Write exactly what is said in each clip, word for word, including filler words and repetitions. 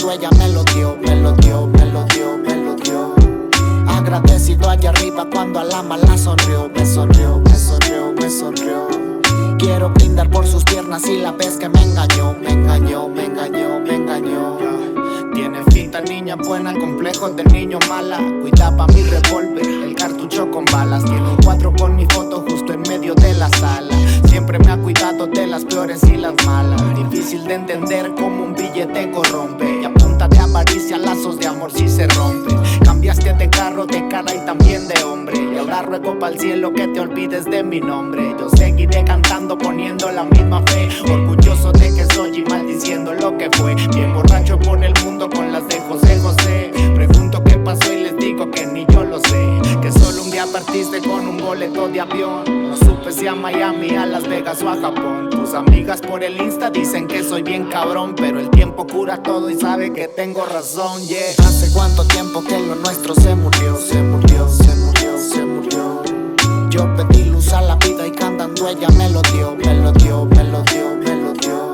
cantando ella me lo dio, me lo dio, me lo dio, me lo dio. Agradecido allá arriba cuando a la mala sonrió, me sonrió, me sonrió, me sonrió. Quiero brindar por sus piernas y la vez que me engañó, me engañó, me engañó, me engañó. Tiene finta niña buena, complejo de niño mala. Cuidaba mi revólver, el cartucho con balas. Tiene un cuatro con mi foto justo en medio de la sala. Siempre me ha cuidado de las peores y las malas. Difícil de entender cómo un billete corrompe. Y a punta de avaricia lazos de amor si se rompen. Cambiaste de carro, de cara y también de hombre. Y ahora ruego pa'l cielo que te olvides de mi nombre. Yo seguiré cantando poniendo la misma fe. Orgulloso de que soy y maldiciendo lo que fue. Bien borracho por el mundo con las de José José. Pregunto qué pasó y les digo que ni yo lo sé. Que solo un día partiste con un boleto de avión. No supe si a Miami, a Las Vegas o a Japón. Tus amigas por el Insta dicen que soy bien cabrón, pero el tiempo cura todo y sabe que tengo razón, yeah. Hace cuánto tiempo que lo nuestro se murió, se murió, se murió, se murió. Yo pedí luz a la vida y cantando ella me lo dio, me lo dio, me lo dio, me lo dio.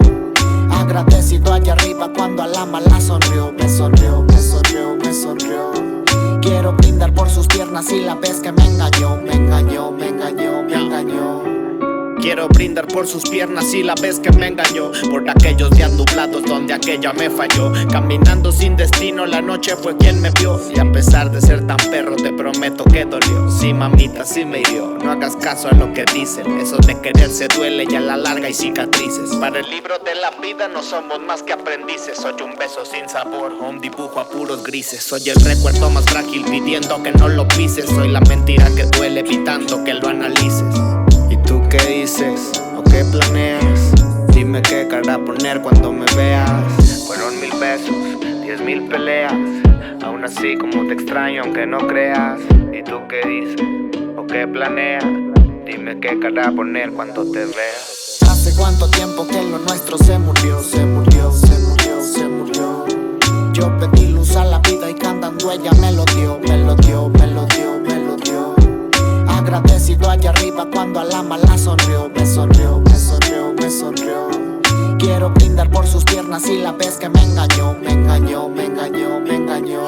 Agradecido allá arriba cuando a la mala sonrió, me sonrió, me sonrió, me sonrió. Quiero brindar por sus piernas y la vez que me engañó, me engañó, me engañó, me engañó. Quiero brindar por sus piernas y la vez que me engañó. Por aquellos días nublados donde aquella me falló. Caminando sin destino, la noche fue quien me vio. Y a pesar de ser tan perro, te prometo que dolió. Sí, mamita, sí me hirió. No hagas caso a lo que dicen. Eso de quererse duele y a la larga hay cicatrices. Para el libro de la vida no somos más que aprendices. Soy un beso sin sabor o un dibujo a puros grises. Soy el recuerdo más frágil pidiendo que no lo pises. Soy la mentira que duele evitando que lo analices. ¿Y tú qué dices? ¿O qué planeas? Dime qué cara poner cuando me veas. Fueron mil besos, diez mil peleas. Aún así como te extraño aunque no creas. ¿Y tú qué dices? ¿O qué planeas? Dime qué cara poner cuando te veas. Hace cuánto tiempo que lo nuestro se murió, se murió, se murió, se murió. Yo pedí luz a la vida y cantando ella me lo dio, me lo dio, me lo dio, me lo dio. Agradecido allá arriba cuando a la mala sonrió, me sonrió, me sonrió, me sonrió. Quiero brindar por sus piernas y la vez que me engañó, me engañó, me engañó, me engañó.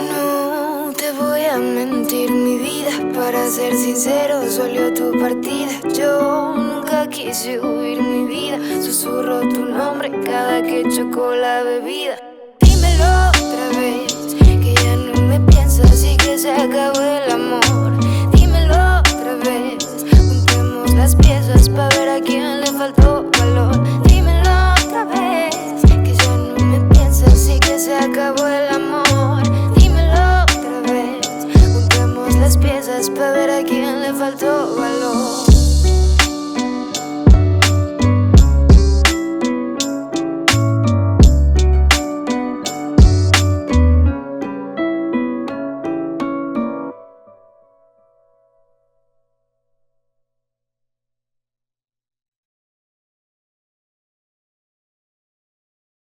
No te voy a mentir mi vida, para ser sincero dolió tu partida. Yo nunca quise huir mi vida, susurro tu nombre cada que choco la bebida. Dímelo otra vez, que ya no me piensas y que se acabó el amor. Dímelo otra vez, juntemos las piezas pa' ver a quién le faltó valor. Dímelo otra vez, que ya no me piensas y que se acabó el amor. Dímelo otra vez, juntemos las piezas pa' ver a quién le faltó valor.